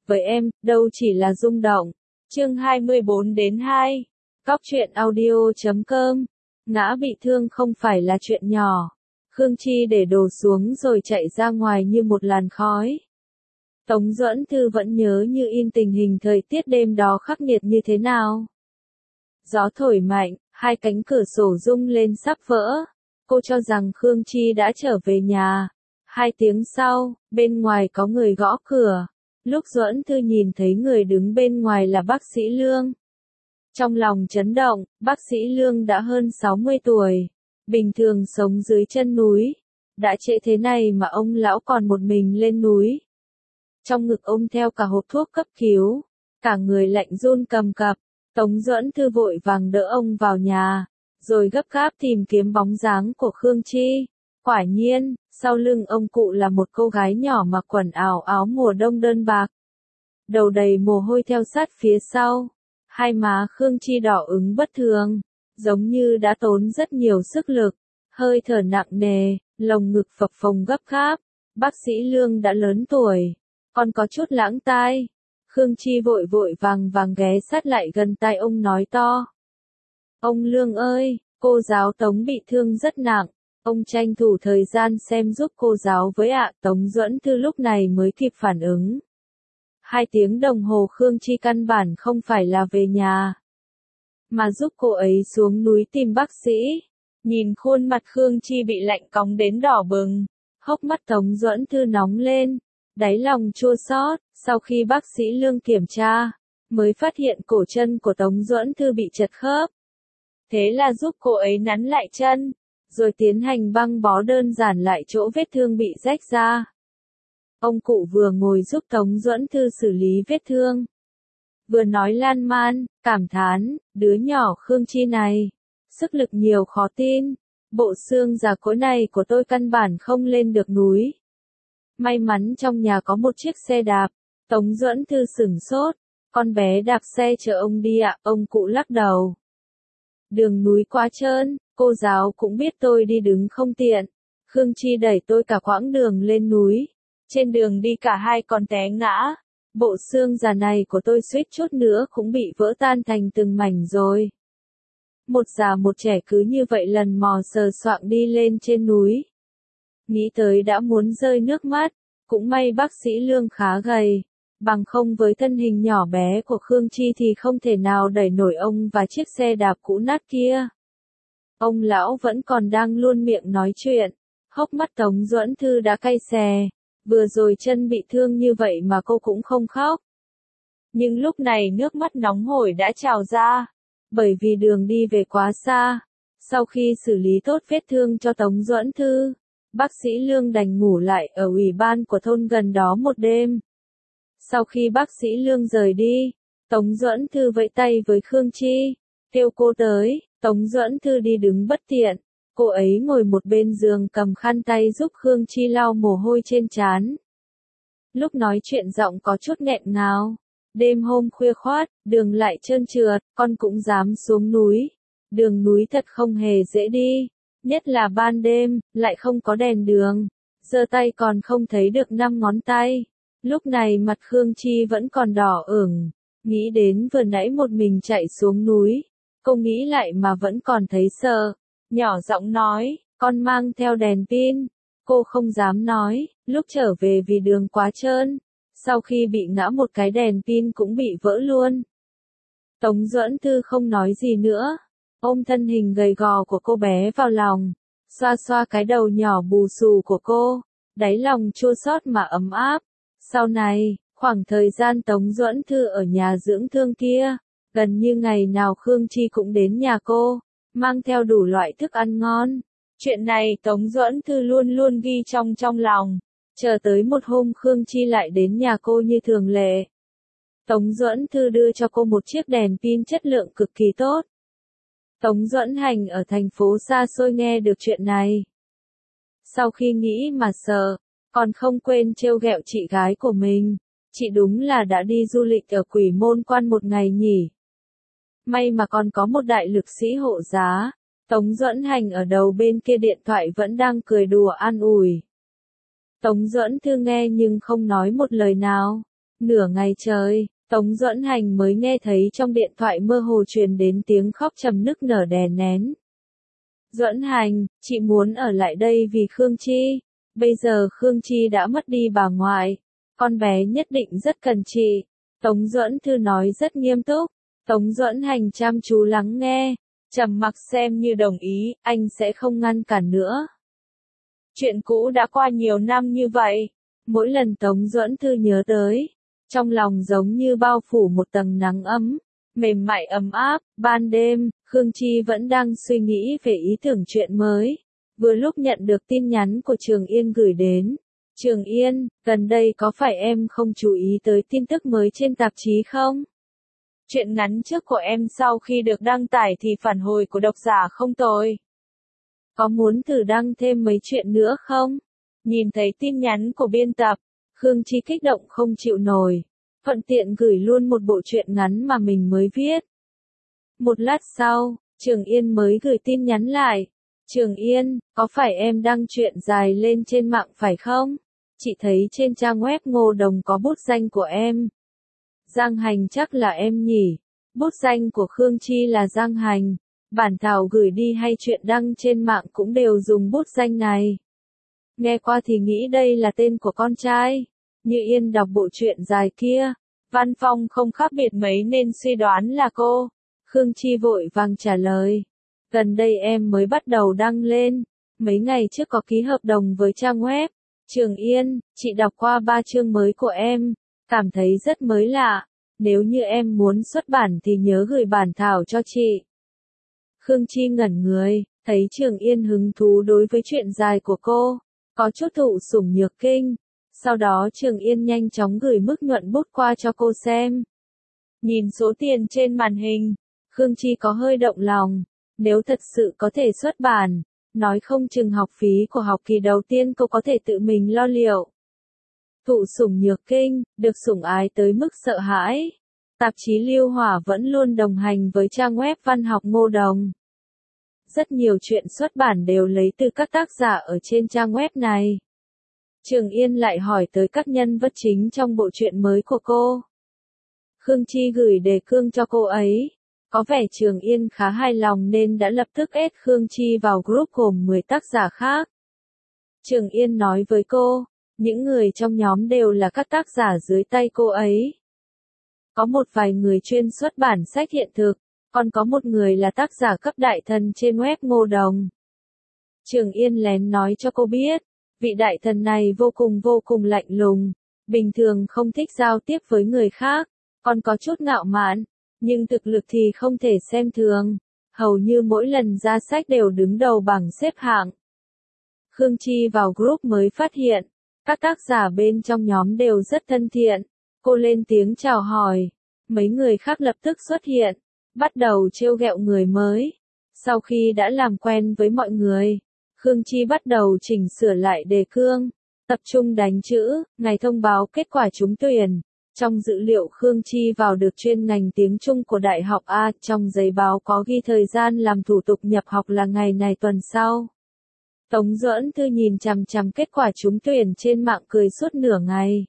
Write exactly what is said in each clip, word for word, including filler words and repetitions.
với em, đâu chỉ là rung động. Chương hai mươi bốn đến hai. Cóc truyện audio chấm com. Ngã bị thương không phải là chuyện nhỏ. Khương Chi để đồ xuống rồi chạy ra ngoài như một làn khói. Tống Duẫn Thư vẫn nhớ như in tình hình thời tiết đêm đó khắc nghiệt như thế nào. Gió thổi mạnh, hai cánh cửa sổ rung lên sắp vỡ. Cô cho rằng Khương Chi đã trở về nhà. Hai tiếng sau, bên ngoài có người gõ cửa. Lúc Duẫn Thư nhìn thấy người đứng bên ngoài là bác sĩ Lương. Trong lòng chấn động, bác sĩ Lương đã hơn sáu mươi tuổi. Bình thường sống dưới chân núi. Đã trễ thế này mà ông lão còn một mình lên núi. Trong ngực ôm theo cả hộp thuốc cấp cứu. Cả người lạnh run cầm cập. Tống Duẫn Thư vội vàng đỡ ông vào nhà. Rồi gấp gáp tìm kiếm bóng dáng của Khương Chi. Quả nhiên, sau lưng ông cụ là một cô gái nhỏ mặc quần áo áo mùa đông đơn bạc. Đầu đầy mồ hôi theo sát phía sau. Hai má Khương Chi đỏ ửng bất thường, giống như đã tốn rất nhiều sức lực. Hơi thở nặng nề, lồng ngực phập phồng gấp gáp. Bác sĩ Lương đã lớn tuổi, còn có chút lãng tai. Khương Chi vội vội vàng vàng ghé sát lại gần tai ông nói to. Ông Lương ơi, cô giáo Tống bị thương rất nặng. Ông tranh thủ thời gian xem giúp cô giáo với ạ. Tống Duẫn Thư lúc này mới kịp phản ứng. Hai tiếng đồng hồ Khương Chi căn bản không phải là về nhà, mà giúp cô ấy xuống núi tìm bác sĩ. Nhìn khuôn mặt Khương Chi bị lạnh cóng đến đỏ bừng, hốc mắt Tống Duẫn Thư nóng lên, đáy lòng chua xót. Sau khi bác sĩ Lương kiểm tra, mới phát hiện cổ chân của Tống Duẫn Thư bị trật khớp. Thế là giúp cô ấy nắn lại chân, rồi tiến hành băng bó đơn giản lại chỗ vết thương bị rách ra. Ông cụ vừa ngồi giúp Tống Duẫn Thư xử lý vết thương, vừa nói lan man, cảm thán, đứa nhỏ Khương Chi này, sức lực nhiều khó tin, bộ xương già cỗi này của tôi căn bản không lên được núi. May mắn trong nhà có một chiếc xe đạp. Tống Duẫn Thư sửng sốt, con bé đạp xe chở ông đi ạ. Ông cụ lắc đầu. Đường núi quá trơn, cô giáo cũng biết tôi đi đứng không tiện. Khương Chi đẩy tôi cả quãng đường lên núi. Trên đường đi cả hai còn té ngã. Bộ xương già này của tôi suýt chút nữa cũng bị vỡ tan thành từng mảnh rồi. Một già một trẻ cứ như vậy lần mò sờ soạng đi lên trên núi. Nghĩ tới đã muốn rơi nước mắt. Cũng may bác sĩ Lương khá gầy. Bằng không với thân hình nhỏ bé của Khương Chi thì không thể nào đẩy nổi ông và chiếc xe đạp cũ nát kia. Ông lão vẫn còn đang luôn miệng nói chuyện. Hốc mắt Tống Duẫn Thư đã cay xè. Vừa rồi chân bị thương như vậy mà cô cũng không khóc. Nhưng lúc này nước mắt nóng hổi đã trào ra. Bởi vì đường đi về quá xa. Sau khi xử lý tốt vết thương cho Tống Duẫn Thư, bác sĩ Lương đành ngủ lại ở ủy ban của thôn gần đó một đêm. Sau khi bác sĩ Lương rời đi, Tống Duẫn Thư vẫy tay với Khương Chi, kêu cô tới. Tống Duẫn Thư đi đứng bất tiện, cô ấy ngồi một bên giường cầm khăn tay giúp Khương Chi lau mồ hôi trên trán. Lúc nói chuyện giọng có chút nghẹn ngào. Đêm hôm khuya khoát, đường lại trơn trượt, con cũng dám xuống núi. Đường núi thật không hề dễ đi, nhất là ban đêm, lại không có đèn đường. Giơ tay còn không thấy được năm ngón tay. Lúc này mặt Khương Chi vẫn còn đỏ ửng, nghĩ đến vừa nãy một mình chạy xuống núi, cô nghĩ lại mà vẫn còn thấy sợ, nhỏ giọng nói, con mang theo đèn pin. Cô không dám nói, lúc trở về vì đường quá trơn, sau khi bị ngã một cái đèn pin cũng bị vỡ luôn. Tống Duẫn Thư không nói gì nữa, ôm thân hình gầy gò của cô bé vào lòng, xoa xoa cái đầu nhỏ bù xù của cô, đáy lòng chua xót mà ấm áp. Sau này, khoảng thời gian Tống Duẫn Thư ở nhà dưỡng thương kia, gần như ngày nào Khương Chi cũng đến nhà cô, mang theo đủ loại thức ăn ngon. Chuyện này Tống Duẫn Thư luôn luôn ghi trong trong lòng. Chờ tới một hôm Khương Chi lại đến nhà cô như thường lệ. Tống Duẫn Thư đưa cho cô một chiếc đèn pin chất lượng cực kỳ tốt. Tống Duẫn Hành ở thành phố xa xôi nghe được chuyện này. Sau khi nghĩ mà sợ, còn không quên trêu ghẹo chị gái của mình. Chị đúng là đã đi du lịch ở Quỷ Môn Quan một ngày nhỉ. May mà còn có một đại lực sĩ hộ giá. Tống Duẫn Hành ở đầu bên kia điện thoại vẫn đang cười đùa an ủi. Tống Duẫn Thư nghe nhưng không nói một lời nào. Nửa ngày trời, Tống Duẫn Hành mới nghe thấy trong điện thoại mơ hồ truyền đến tiếng khóc trầm nức nở đè nén. Duẫn Hành, chị muốn ở lại đây vì Khương Chi. Bây giờ Khương Chi đã mất đi bà ngoại. Con bé nhất định rất cần chị. Tống Duẫn Thư nói rất nghiêm túc. Tống Duẫn Hành chăm chú lắng nghe. Trầm mặc xem như đồng ý, anh sẽ không ngăn cản nữa. Chuyện cũ đã qua nhiều năm như vậy. Mỗi lần Tống Duẫn Thư nhớ tới, trong lòng giống như bao phủ một tầng nắng ấm, mềm mại ấm áp. Ban đêm, Khương Chi vẫn đang suy nghĩ về ý tưởng chuyện mới. Vừa lúc nhận được tin nhắn của Trường Yên gửi đến. Trường Yên, gần đây có phải em không chú ý tới tin tức mới trên tạp chí không? Chuyện ngắn trước của em sau khi được đăng tải thì phản hồi của độc giả không tồi. Có muốn thử đăng thêm mấy chuyện nữa không? Nhìn thấy tin nhắn của biên tập, Khương Chi kích động không chịu nổi. Thuận tiện gửi luôn một bộ truyện ngắn mà mình mới viết. Một lát sau, Trường Yên mới gửi tin nhắn lại. Trường Yên, có phải em đăng truyện dài lên trên mạng phải không? Chị thấy trên trang web Ngô Đồng có bút danh của em. Giang Hành chắc là em nhỉ? Bút danh của Khương Chi là Giang Hành. Bản thảo gửi đi hay chuyện đăng trên mạng cũng đều dùng bút danh này. Nghe qua thì nghĩ đây là tên của con trai. Như Yên đọc bộ truyện dài kia, văn phong không khác biệt mấy nên suy đoán là cô. Khương Chi vội vàng trả lời. Gần đây em mới bắt đầu đăng lên. Mấy ngày trước có ký hợp đồng với trang web. Trường Yên, chị đọc qua ba chương mới của em. Cảm thấy rất mới lạ. Nếu như em muốn xuất bản thì nhớ gửi bản thảo cho chị. Khương Chi ngẩn người, thấy Trường Yên hứng thú đối với chuyện dài của cô. Có chút thụ sủng nhược kinh. Sau đó Trường Yên nhanh chóng gửi mức nhuận bút qua cho cô xem. Nhìn số tiền trên màn hình, Khương Chi có hơi động lòng. Nếu thật sự có thể xuất bản, nói không chừng học phí của học kỳ đầu tiên cô có thể tự mình lo liệu. Thụ sủng nhược kinh, được sủng ái tới mức sợ hãi. Tạp chí Liêu Hỏa vẫn luôn đồng hành với trang web văn học Ngô Đồng. Rất nhiều chuyện xuất bản đều lấy từ các tác giả ở trên trang web này. Trường Yên lại hỏi tới các nhân vật chính trong bộ truyện mới của cô. Khương Chi gửi đề cương cho cô ấy. Có vẻ Trường Yên khá hài lòng nên đã lập tức ép Khương Chi vào group gồm mười tác giả khác. Trường Yên nói với cô, những người trong nhóm đều là các tác giả dưới tay cô ấy. Có một vài người chuyên xuất bản sách hiện thực, còn có một người là tác giả cấp đại thần trên web Ngô Đồng. Trường Yên lén nói cho cô biết, vị đại thần này vô cùng vô cùng lạnh lùng, bình thường không thích giao tiếp với người khác, còn có chút ngạo mạn, nhưng thực lực thì không thể xem thường, hầu như mỗi lần ra sách đều đứng đầu bảng xếp hạng. Khương Chi vào group mới phát hiện, các tác giả bên trong nhóm đều rất thân thiện, cô lên tiếng chào hỏi, mấy người khác lập tức xuất hiện, bắt đầu trêu ghẹo người mới. Sau khi đã làm quen với mọi người, Khương Chi bắt đầu chỉnh sửa lại đề cương, tập trung đánh chữ, ngày thông báo kết quả trúng tuyển. Trong dữ liệu Khương Chi vào được chuyên ngành tiếng Trung của Đại học A, trong giấy báo có ghi thời gian làm thủ tục nhập học là ngày này tuần sau. Tống Duẫn Thư nhìn chằm chằm kết quả trúng tuyển trên mạng cười suốt nửa ngày.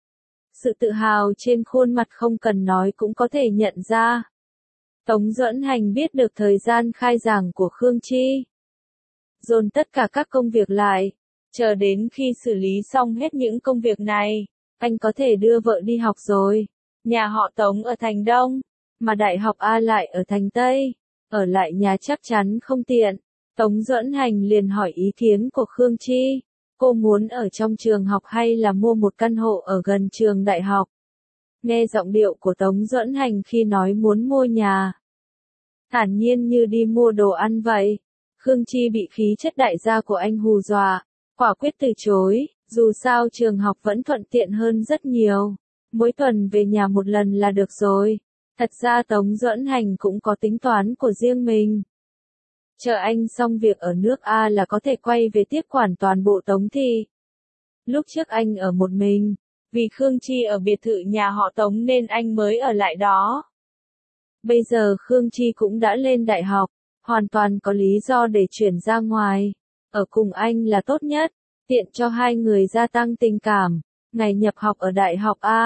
Sự tự hào trên khuôn mặt không cần nói cũng có thể nhận ra. Tống Duẫn Hành biết được thời gian khai giảng của Khương Chi. Dồn tất cả các công việc lại, chờ đến khi xử lý xong hết những công việc này, anh có thể đưa vợ đi học rồi. Nhà họ Tống ở thành Đông, mà Đại học A lại ở thành Tây, ở lại nhà chắc chắn không tiện. Tống Duẫn Hành liền hỏi ý kiến của Khương Chi, cô muốn ở trong trường học hay là mua một căn hộ ở gần trường đại học. Nghe giọng điệu của Tống Duẫn Hành khi nói muốn mua nhà, thản nhiên như đi mua đồ ăn vậy. Khương Chi bị khí chất đại gia của anh hù dọa, quả quyết từ chối, dù sao trường học vẫn thuận tiện hơn rất nhiều. Mỗi tuần về nhà một lần là được rồi. Thật ra Tống Duẫn Hành cũng có tính toán của riêng mình. Chờ anh xong việc ở nước A là có thể quay về tiếp quản toàn bộ Tống Thị. Lúc trước anh ở một mình, vì Khương Chi ở biệt thự nhà họ Tống nên anh mới ở lại đó. Bây giờ Khương Chi cũng đã lên đại học, hoàn toàn có lý do để chuyển ra ngoài. Ở cùng anh là tốt nhất, tiện cho hai người gia tăng tình cảm. Ngày nhập học ở Đại học A,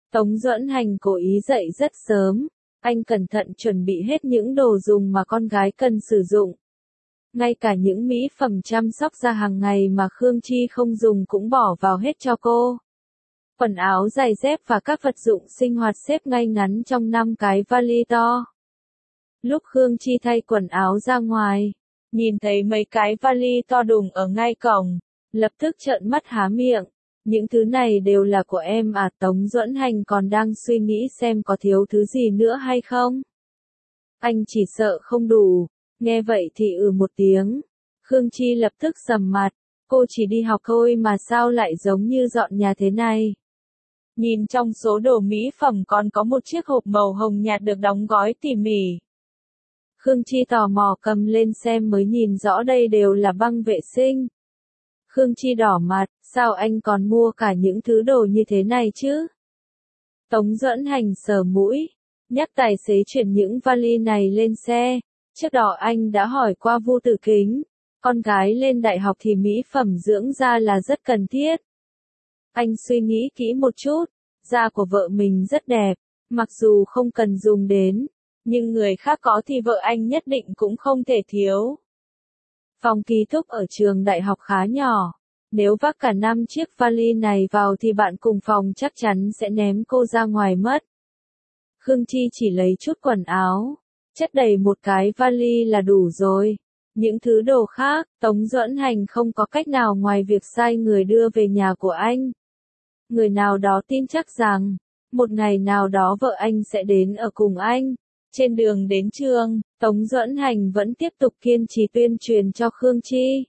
Tống Duẫn Hành cố ý dậy rất sớm, anh cẩn thận chuẩn bị hết những đồ dùng mà con gái cần sử dụng. Ngay cả những mỹ phẩm chăm sóc da hàng ngày mà Khương Chi không dùng cũng bỏ vào hết cho cô. Quần áo, giày dép và các vật dụng sinh hoạt xếp ngay ngắn trong năm cái vali to. Lúc Khương Chi thay quần áo ra ngoài, nhìn thấy mấy cái vali to đùng ở ngay cổng, lập tức trợn mắt há miệng. Những thứ này đều là của em à? Tống Duẫn Hành còn đang suy nghĩ xem có thiếu thứ gì nữa hay không. Anh chỉ sợ không đủ, nghe vậy thì ừ một tiếng. Khương Chi lập tức sầm mặt, cô chỉ đi học thôi mà sao lại giống như dọn nhà thế này. Nhìn trong số đồ mỹ phẩm còn có một chiếc hộp màu hồng nhạt được đóng gói tỉ mỉ. Khương Chi tò mò cầm lên xem mới nhìn rõ đây đều là băng vệ sinh. Khương Chi đỏ mặt, sao anh còn mua cả những thứ đồ như thế này chứ? Tống Duẫn Hành sờ mũi, nhắc tài xế chuyển những vali này lên xe. Trước đó anh đã hỏi qua Vu Tử Kính, con gái lên đại học thì mỹ phẩm dưỡng da là rất cần thiết. Anh suy nghĩ kỹ một chút, da của vợ mình rất đẹp, mặc dù không cần dùng đến, nhưng người khác có thì vợ anh nhất định cũng không thể thiếu. Phòng ký túc ở trường đại học khá nhỏ, nếu vác cả năm chiếc vali này vào thì bạn cùng phòng chắc chắn sẽ ném cô ra ngoài mất. Khương Chi chỉ lấy chút quần áo, chất đầy một cái vali là đủ rồi. Những thứ đồ khác, Tống Duẫn Hành không có cách nào ngoài việc sai người đưa về nhà của anh. Người nào đó tin chắc rằng, một ngày nào đó vợ anh sẽ đến ở cùng anh. Trên đường đến trường, Tống Duẫn Hành vẫn tiếp tục kiên trì tuyên truyền cho Khương Chi.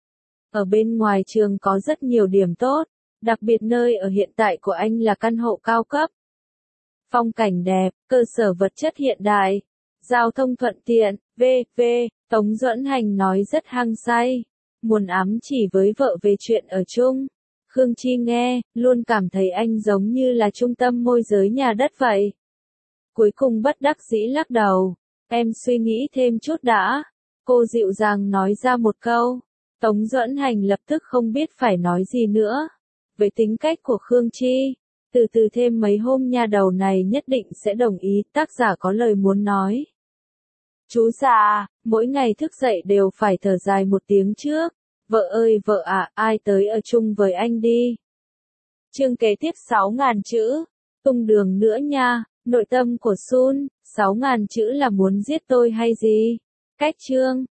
Ở bên ngoài trường có rất nhiều điểm tốt, đặc biệt nơi ở hiện tại của anh là căn hộ cao cấp. Phong cảnh đẹp, cơ sở vật chất hiện đại, giao thông thuận tiện, vân vân Tống Duẫn Hành nói rất hăng say, muốn ám chỉ với vợ về chuyện ở chung. Khương Chi nghe, luôn cảm thấy anh giống như là trung tâm môi giới nhà đất vậy. Cuối cùng bất đắc dĩ lắc đầu, em suy nghĩ thêm chút đã. Cô dịu dàng nói ra một câu, Tống Duẫn Hành lập tức không biết phải nói gì nữa. Với tính cách của Khương Chi, từ từ thêm mấy hôm nha đầu này nhất định sẽ đồng ý, tác giả có lời muốn nói. Chú già, mỗi ngày thức dậy đều phải thở dài một tiếng trước. Vợ ơi vợ ạ, à, ai tới ở chung với anh đi. Chương kế tiếp sáu nghìn chữ. Tung đường nữa nha, nội tâm của Sun, sáu nghìn chữ là muốn giết tôi hay gì? Cách chương.